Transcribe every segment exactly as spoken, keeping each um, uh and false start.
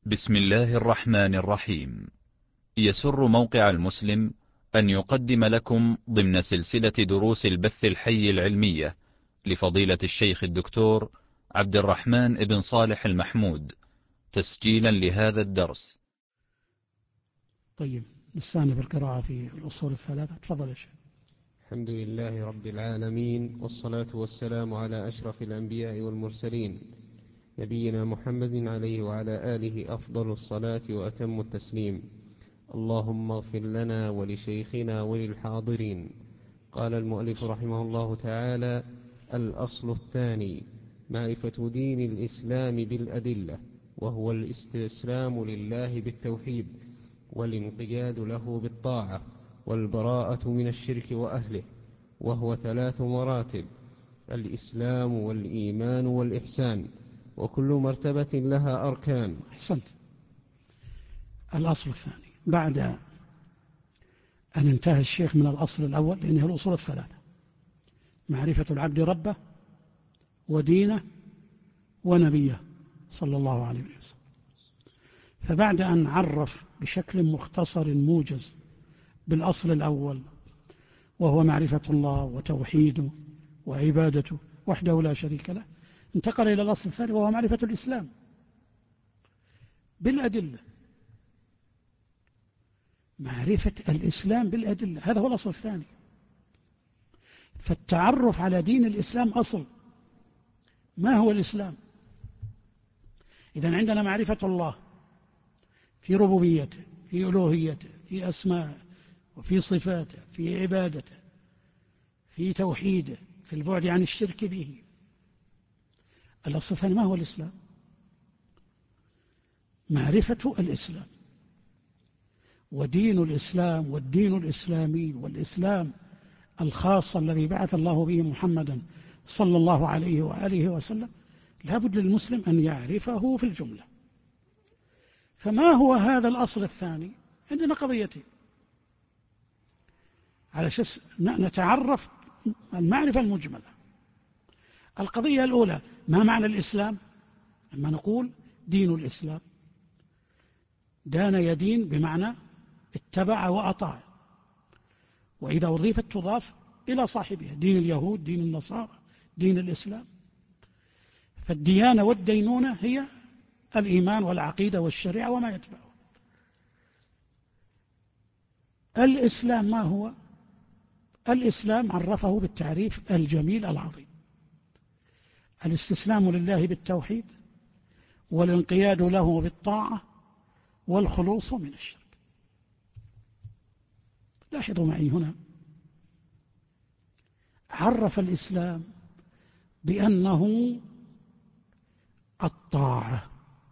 بسم الله الرحمن الرحيم. يسر موقع المسلم أن يقدم لكم ضمن سلسلة دروس البث الحي العلمية لفضيلة الشيخ الدكتور عبد الرحمن بن صالح المحمود تسجيلا لهذا الدرس. طيب نستأنف القراءة في الأصول الثلاثة. تفضل يا شيخ. الحمد لله رب العالمين، والصلاة والسلام على أشرف الأنبياء والمرسلين، نبينا محمد عليه وعلى آله أفضل الصلاة وأتم التسليم. اللهم اغفر لنا ولشيخنا وللحاضرين. قال المؤلف رحمه الله تعالى: الأصل الثاني معرفة دين الإسلام بالأدلة، وهو الاستسلام لله بالتوحيد، والانقياد له بالطاعة، والبراءة من الشرك وأهله، وهو ثلاث مراتب: الإسلام والإيمان والإحسان، وكل مرتبة لها أركان. أحسنت. الأصل الثاني بعد أن انتهى الشيخ من الأصل الأول، لأنه الأصول الثلاثة: معرفة العبد ربه ودينه ونبيه صلى الله عليه وسلم. فبعد أن عرف بشكل مختصر موجز بالأصل الأول، وهو معرفة الله وتوحيده وعبادته وحده لا شريك له، انتقل إلى الأصل الثاني وهو معرفة الإسلام بالأدلة. معرفة الإسلام بالأدلة، هذا هو الأصل الثاني. فالتعرف على دين الإسلام أصل. ما هو الإسلام؟ إذن عندنا معرفة الله في ربوبيته، في ألوهيته، في أسمائه، وفي صفاته، في عبادته، في توحيده، في البعد عن الشرك به. الأصل الثاني ما هو الإسلام؟ معرفة الإسلام ودين الإسلام والدين الإسلامي والإسلام الخاص الذي بعث الله به محمدا صلى الله عليه وآله وسلم، لابد للمسلم أن يعرفه في الجملة. فما هو هذا الأصل الثاني؟ عندنا قضيتين على أساس نتعرف المعرفة المجملة. القضية الأولى: ما معنى الإسلام؟ لما نقول دين الإسلام، دان يدين بمعنى اتبع وأطاع، وإذا أضيفت تضاف إلى صاحبها: دين اليهود، دين النصارى، دين الإسلام. فالديانة والدينونة هي الإيمان والعقيدة والشريعة وما يتبعه. الإسلام ما هو؟ الإسلام عرفه بالتعريف الجميل العظيم: الاستسلام لله بالتوحيد، والانقياد له بالطاعة، والخلوص من الشرك. لاحظوا معي هنا، عرف الإسلام بأنه الطاعة،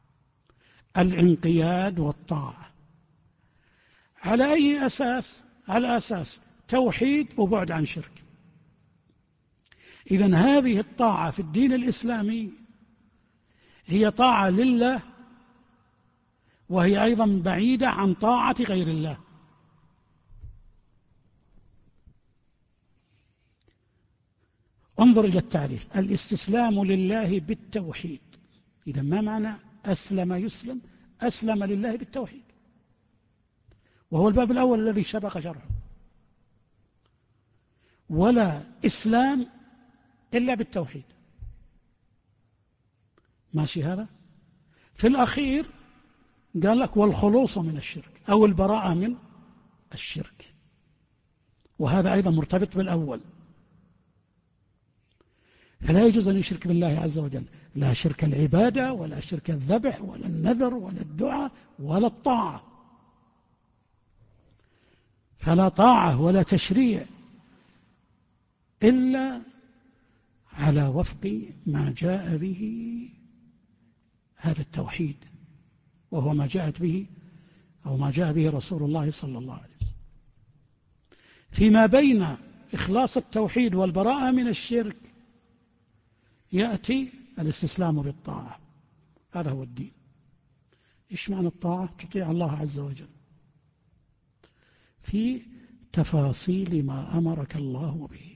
الانقياد والطاعة. على أي أساس؟ على أساس توحيد وبعد عن شرك. إذن هذه الطاعة في الدين الإسلامي هي طاعة لله، وهي أيضا بعيدة عن طاعة غير الله. انظر إلى التعريف: الاستسلام لله بالتوحيد. إذا ما معنى أسلم يسلم؟ أسلم لله بالتوحيد، وهو الباب الأول الذي سبق شرحه. ولا إسلام إلا بالتوحيد. ماشي هذا؟ في الأخير قال لك: والخلوص من الشرك، أو البراءة من الشرك، وهذا أيضا مرتبط بالأول. فلا يجوز أن يشرك بالله عز وجل، لا شرك العبادة ولا شرك الذبح ولا النذر ولا الدعاء ولا الطاعة. فلا طاعة ولا تشريع إلا على وفق ما جاء به هذا التوحيد، وهو ما جاءت به أو ما جاء به رسول الله صلى الله عليه وسلم. فيما بين إخلاص التوحيد والبراءة من الشرك يأتي الاستسلام بالطاعة. هذا هو الدين. إيش معنى الطاعة؟ تطيع الله عز وجل في تفاصيل ما أمرك الله به.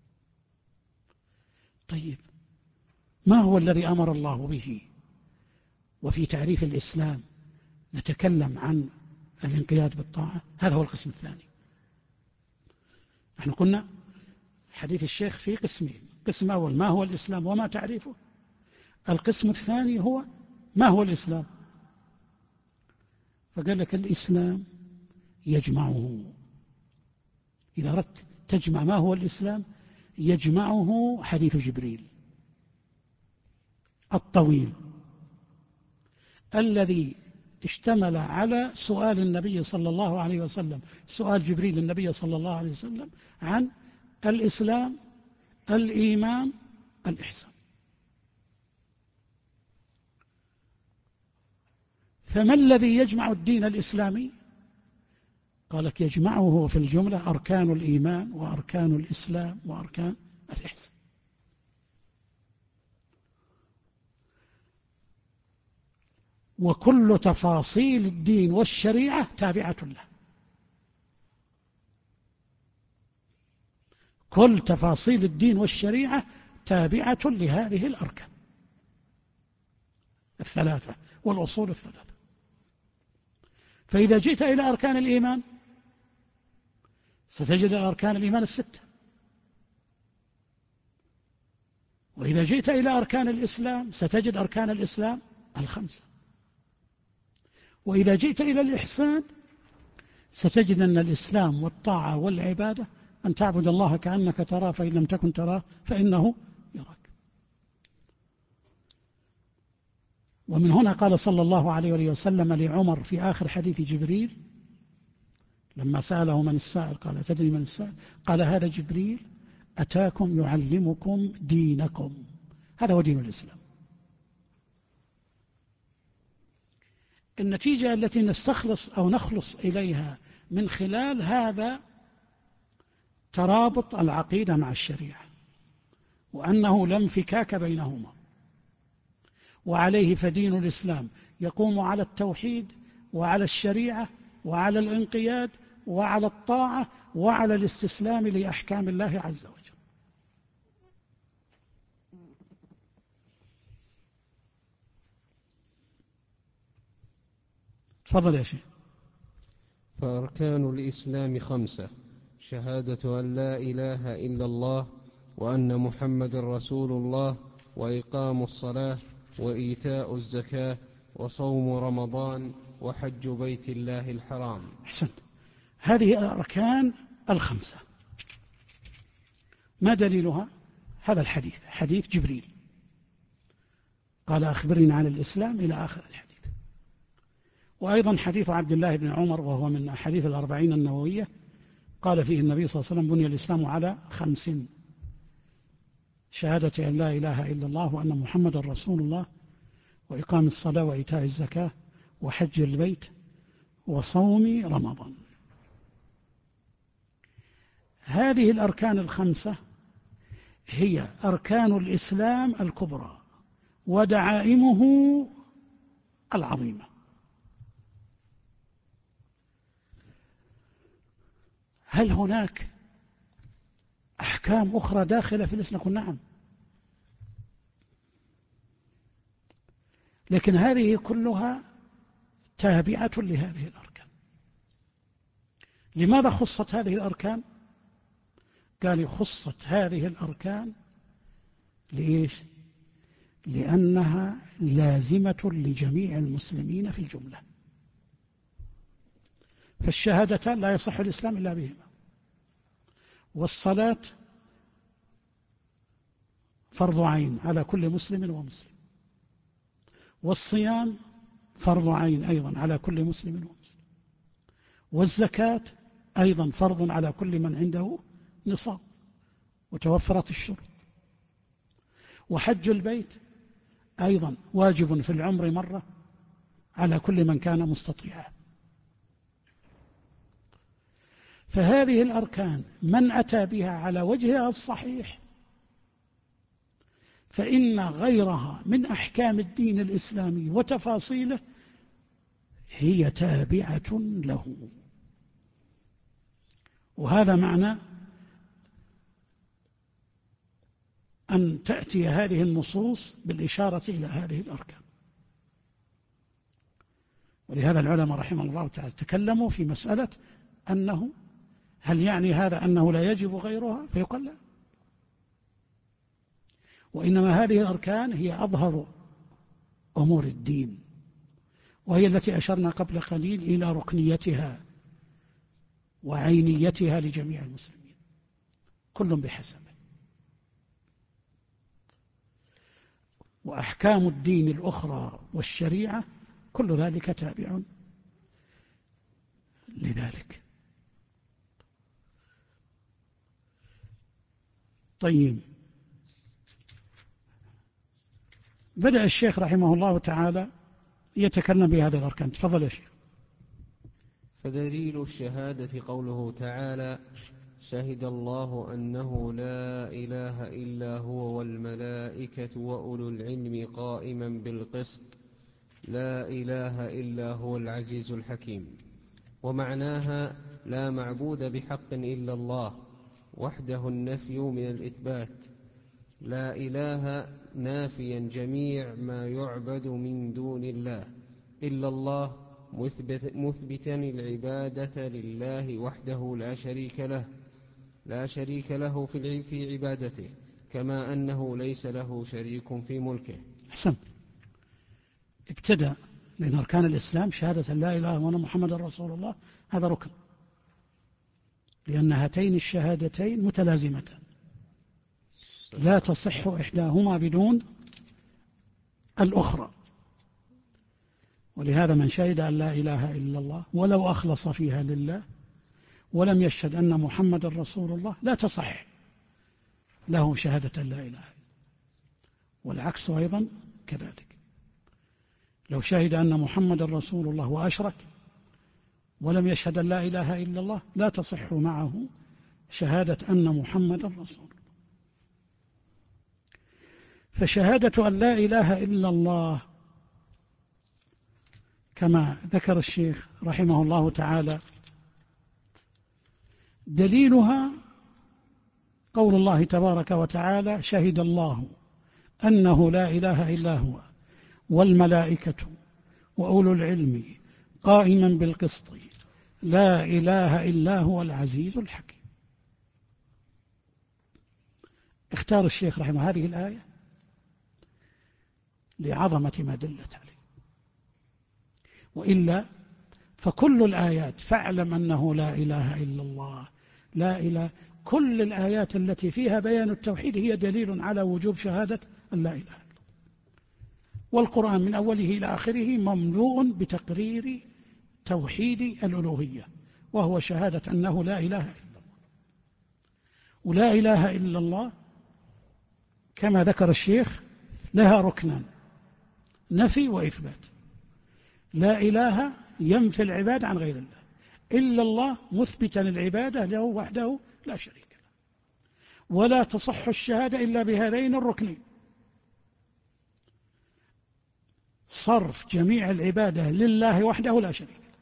طيب، ما هو الذي أمر الله به؟ وفي تعريف الإسلام نتكلم عن الانقياد بالطاعة، هذا هو القسم الثاني. نحن قلنا حديث الشيخ في قسمين: قسم أول ما هو الإسلام وما تعريفه، القسم الثاني هو ما هو الإسلام. فقال لك الإسلام يجمعه، إذا أردت تجمع ما هو الإسلام يجمعه حديث جبريل الطويل الذي اشتمل على سؤال النبي صلى الله عليه وسلم، سؤال جبريل النبي صلى الله عليه وسلم عن الإسلام، الإيمان، الإحسان. فما الذي يجمع الدين الإسلامي؟ قال لك يجمعه في الجملة أركان الإيمان وأركان الإسلام وأركان الإحسان. وكل تفاصيل الدين والشريعة تابعة له، كل تفاصيل الدين والشريعة تابعة لهذه الأركان الثلاثة والأصول الثلاثة. فإذا جئت إلى أركان الإيمان ستجد أركان الإيمان الستة، وإذا جئت إلى أركان الإسلام ستجد أركان الإسلام الخمسة، وإذا جئت إلى الإحسان ستجد أن الإسلام والطاعة والعبادة أن تعبد الله كأنك تراه فإن لم تكن تراه فإنه يراك. ومن هنا قال صلى الله عليه وسلم لعمر في آخر حديث جبريل لما سأله من السائل قال تدري من السائل؟ قال هذا جبريل أتاكم يعلمكم دينكم، هذا هو دين الإسلام. النتيجة التي نستخلص أو نخلص إليها من خلال هذا ترابط العقيدة مع الشريعة، وأنه لا انفكاك بينهما، وعليه فدين الإسلام يقوم على التوحيد وعلى الشريعة وعلى الانقياد وعلى الطاعة وعلى الاستسلام لأحكام الله عز وجل. تفضل يا شيخ. فأركان الإسلام خمسة: شهادة أن لا إله إلا الله وأن محمد رسول الله، وإقام الصلاة، وإيتاء الزكاة، وصوم رمضان، وحج بيت الله الحرام. أحسنت. هذه الأركان الخمسة ما دليلها؟ هذا الحديث، حديث جبريل قال أخبرني عن الإسلام إلى آخر الحديث. وأيضا حديث عبد الله بن عمر وهو من أحاديث الأربعين النووية قال فيه النبي صلى الله عليه وسلم بني الإسلام على خمس: شهادة أن لا إله إلا الله وأن محمد رسول الله، وإقام الصلاة، وإيتاء الزكاة، وحج البيت، وصوم رمضان. هذه الأركان الخمسة هي أركان الإسلام الكبرى ودعائمه العظيمة. هل هناك أحكام أخرى داخلة في الإسلام؟ نقول نعم، لكن هذه كلها تابعة لهذه الأركان. لماذا خصت هذه الأركان؟ قال خصت هذه الأركان لإيش؟ لأنها لازمة لجميع المسلمين في الجملة. فالشهادتان لا يصح الإسلام إلا بهما، والصلاة فرض عين على كل مسلم ومسلم، والصيام فرض عين أيضا على كل مسلم ومسلم، والزكاة أيضا فرض على كل من عنده نصاب وتوفرت الشروط، وحج البيت أيضا واجب في العمر مرة على كل من كان مستطيعا. فهذه الأركان من أتى بها على وجهها الصحيح فإن غيرها من أحكام الدين الإسلامي وتفاصيله هي تابعة له. وهذا معنى أن تأتي هذه النصوص بالإشارة إلى هذه الأركان. ولهذا العلماء رحمه الله تعالى تكلموا في مسألة أنه هل يعني هذا أنه لا يجب غيرها؟ فيقال لا، وإنما هذه الأركان هي أظهر أمور الدين، وهي التي أشرنا قبل قليل إلى ركنيتها وعينيتها لجميع المسلمين، كل بحسبه. وأحكام الدين الأخرى والشريعة كل ذلك تابع لذلك. طيب، بدأ الشيخ رحمه الله تعالى يتكلم بهذه الأركان. تفضل يا شيخ. فدليل الشهادة قوله تعالى: شهد الله أنه لا إله إلا هو والملائكة وأولو العلم قائما بالقسط لا إله إلا هو العزيز الحكيم. ومعناها: لا معبود بحق إلا الله وحده النفي من الإثبات، لا إله نافيا جميع ما يعبد من دون الله إلا الله مثبت مثبتا العبادة لله وحده لا شريك له لا شريك له في في عبادته، كما أنه ليس له شريك في ملكه. أحسن. ابتدأ من أركان الإسلام شهادة لا إله إلا الله وأن محمد رسول الله، هذا ركن، لأن هاتين الشهادتين متلازمتان لا تصح إحداهما بدون الأخرى. ولهذا من شهد أن لا إله إلا الله ولو أخلص فيها لله ولم يشهد أن محمد رسول الله لا تصح له شهادة لا إله إلا الله، والعكس أيضا كذلك. لو شهد أن محمد رسول الله وأشرك ولم يشهد أن لا إله إلا الله لا تصح معه شهادة أن محمد رسول الله. فشهادة أن لا إله إلا الله كما ذكر الشيخ رحمه الله تعالى دليلها قول الله تبارك وتعالى: شهد الله أنه لا إله إلا هو والملائكة وأولو العلم قائما بالقسط لا إله إلا هو العزيز الحكيم. اختار الشيخ رحمه هذه الآية لعظمة ما دلت عليه، وإلا فكل الآيات فاعلم أنه لا إله إلا الله لا إله، كل الآيات التي فيها بيان التوحيد هي دليل على وجوب شهادة أن لا إله إلا الله. والقرآن من أوله إلى آخره مملوء بتقرير توحيد الألوهية، وهو شهادة أنه لا إله إلا الله. ولا إله إلا الله كما ذكر الشيخ لها ركنان: نفي وإثبات. لا إله ينفي العبادة عن غير الله، إلا الله مثبتا العبادة له وحده لا شريك له. ولا تصح الشهادة إلا بهذين الركنين: صرف جميع العبادة لله وحده لا شريك له،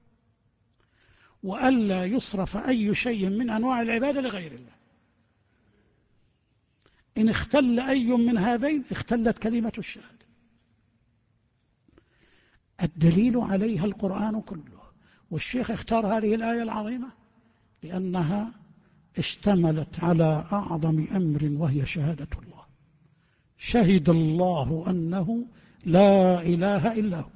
وألا يصرف أي شيء من أنواع العبادة لغير الله. إن اختل أي من هذين اختلت كلمة الشهادة. الدليل عليها القرآن كله، والشيخ اختار هذه الآية العظيمة لأنها اشتملت على أعظم أمر وهي شهادة الله. شهد الله أنه لا إله إلا هو،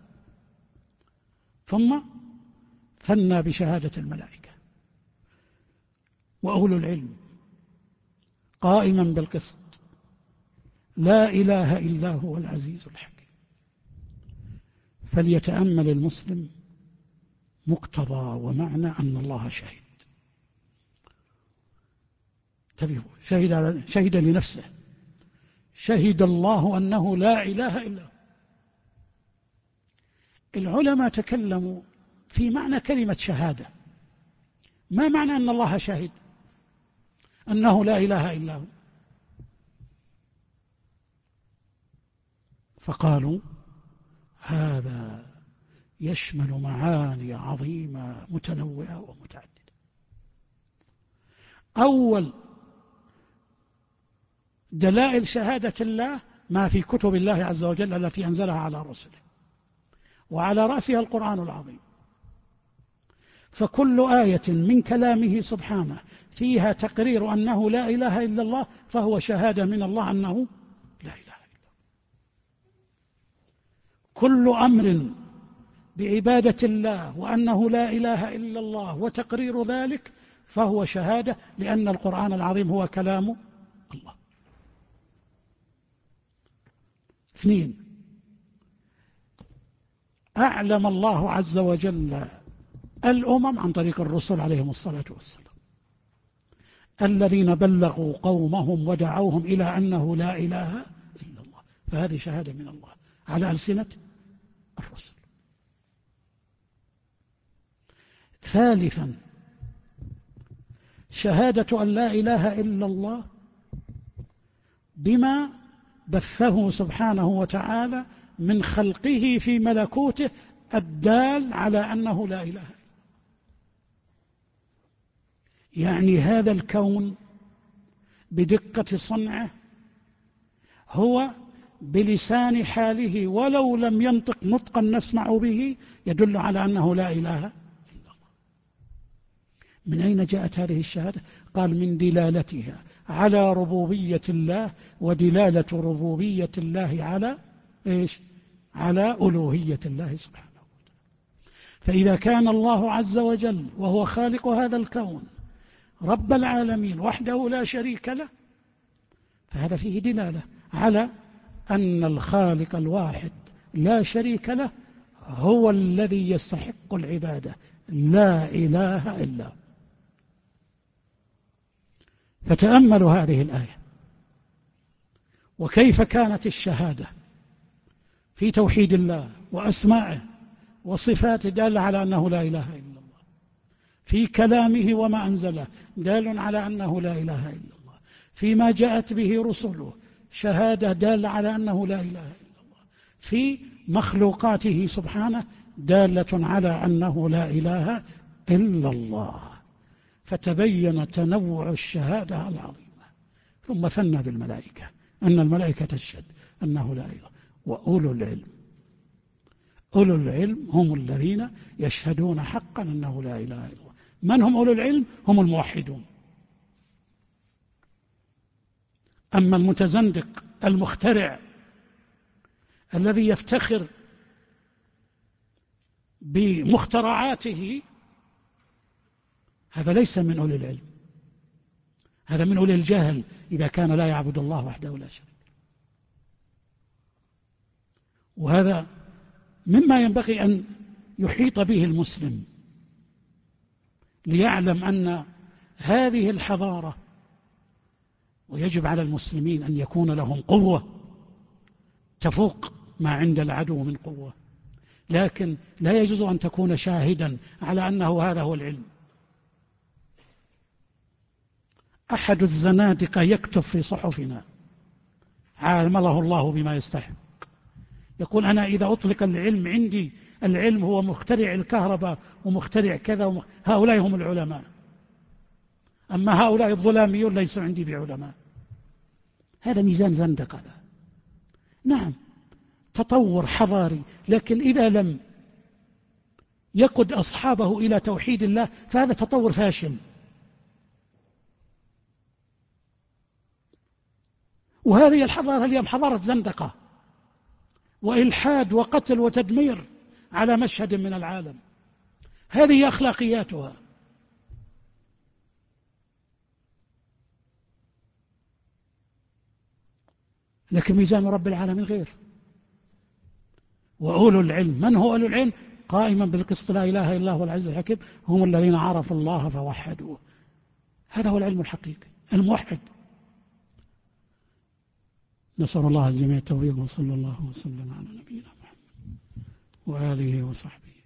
ثم ثنى بشهادة الملائكة وأولو العلم قائما بالقسط لا إله إلا هو العزيز الحكيم. فليتأمل المسلم مقتضى ومعنى أن الله شهد. انتبهوا، شهد, شهد لنفسه، شهد الله أنه لا إله إلا هو. العلماء تكلموا في معنى كلمة شهادة. ما معنى أن الله شهد أنه لا إله إلا هو؟ فقالوا هذا يشمل معاني عظيمة متنوعة ومتعددة. أول دلائل شهادة الله ما في كتب الله عز وجل التي أنزلها على رسله، وعلى رأسها القرآن العظيم. فكل آية من كلامه سبحانه فيها تقرير أنه لا إله إلا الله فهو شهادة من الله أنه لا إله إلا الله. كل أمر بعبادة الله وأنه لا إله إلا الله وتقرير ذلك فهو شهادة، لأن القرآن العظيم هو كلام الله. اثنين، أعلم الله عز وجل الأمم عن طريق الرسل عليهم الصلاة والسلام الذين بلغوا قومهم ودعوهم إلى أنه لا إله إلا الله، فهذه شهادة من الله على ألسنة الرسل. ثالثا، شهادة أن لا إله إلا الله بما بثه سبحانه وتعالى من خلقه في ملكوته الدال على أنه لا إله إلا الله. يعني هذا الكون بدقة صنعه هو بلسان حاله ولو لم ينطق نطقا نسمع به يدل على أنه لا إله إلا الله. من أين جاءت هذه الشهادة؟ قال من دلالتها على ربوبية الله ودلالة ربوبية الله على إيش؟ على ألوهية الله سبحانه وتعالى. فإذا كان الله عز وجل وهو خالق هذا الكون رب العالمين وحده لا شريك له، فهذا فيه دلالة على أن الخالق الواحد لا شريك له هو الذي يستحق العبادة، لا إله إلا هو. فتأملوا هذه الآية وكيف كانت الشهادة في توحيد الله وأسمائه وصفاته دالة على أنه لا إله إلا الله، في كلامه وما أنزله دال على أنه لا إله إلا الله، فيما جاءت به رسله شهادة دالة على أنه لا إله إلا الله، في مخلوقاته سبحانه دالة على أنه لا إله إلا الله. فتبين تنوع الشهادة العظيمة. ثم ثنى بالملائكة أن الملائكة تشهد أنه لا إله. وأولو العلم، أولو العلم هم الذين يشهدون حقا أنه لا إله إلا الله. من هم أولو العلم؟ هم الموحدون. أما المتزندق المخترع الذي يفتخر بمخترعاته هذا ليس من أولي العلم، هذا من أولي الجهل إذا كان لا يعبد الله وحده لا شريك. وهذا مما ينبغي أن يحيط به المسلم ليعلم أن هذه الحضارة، ويجب على المسلمين أن يكون لهم قوة تفوق ما عند العدو من قوة، لكن لا يجوز أن تكون شاهدا على أنه هذا هو العلم. أحد الزنادقة يكتب في صحفنا عامله الله بما يستحق، يقول أنا إذا أطلق العلم عندي العلم هو مخترع الكهرباء ومخترع كذا ومخ... هؤلاء هم العلماء، أما هؤلاء الظلاميون ليسوا عندي بعلماء. هذا ميزان زندقة. نعم تطور حضاري، لكن إذا لم يقود أصحابه إلى توحيد الله فهذا تطور فاشل. وهذه الحضارة اليوم حضارة زندقة وإلحاد وقتل وتدمير على مشهد من العالم. هذه أخلاقياتها. لكن ميزان رب العالمين غير. وأولو العلم، من هو أولو العلم؟ قائما بالقسط لا إله إلا هو العزيز الحكيم، هم الذين عرفوا الله فوحدوه. هذا هو العلم الحقيقي الموحد. نسأل الله الجميع التوفيق، وصلى الله وسلم على نبينا محمد وآله وصحبه.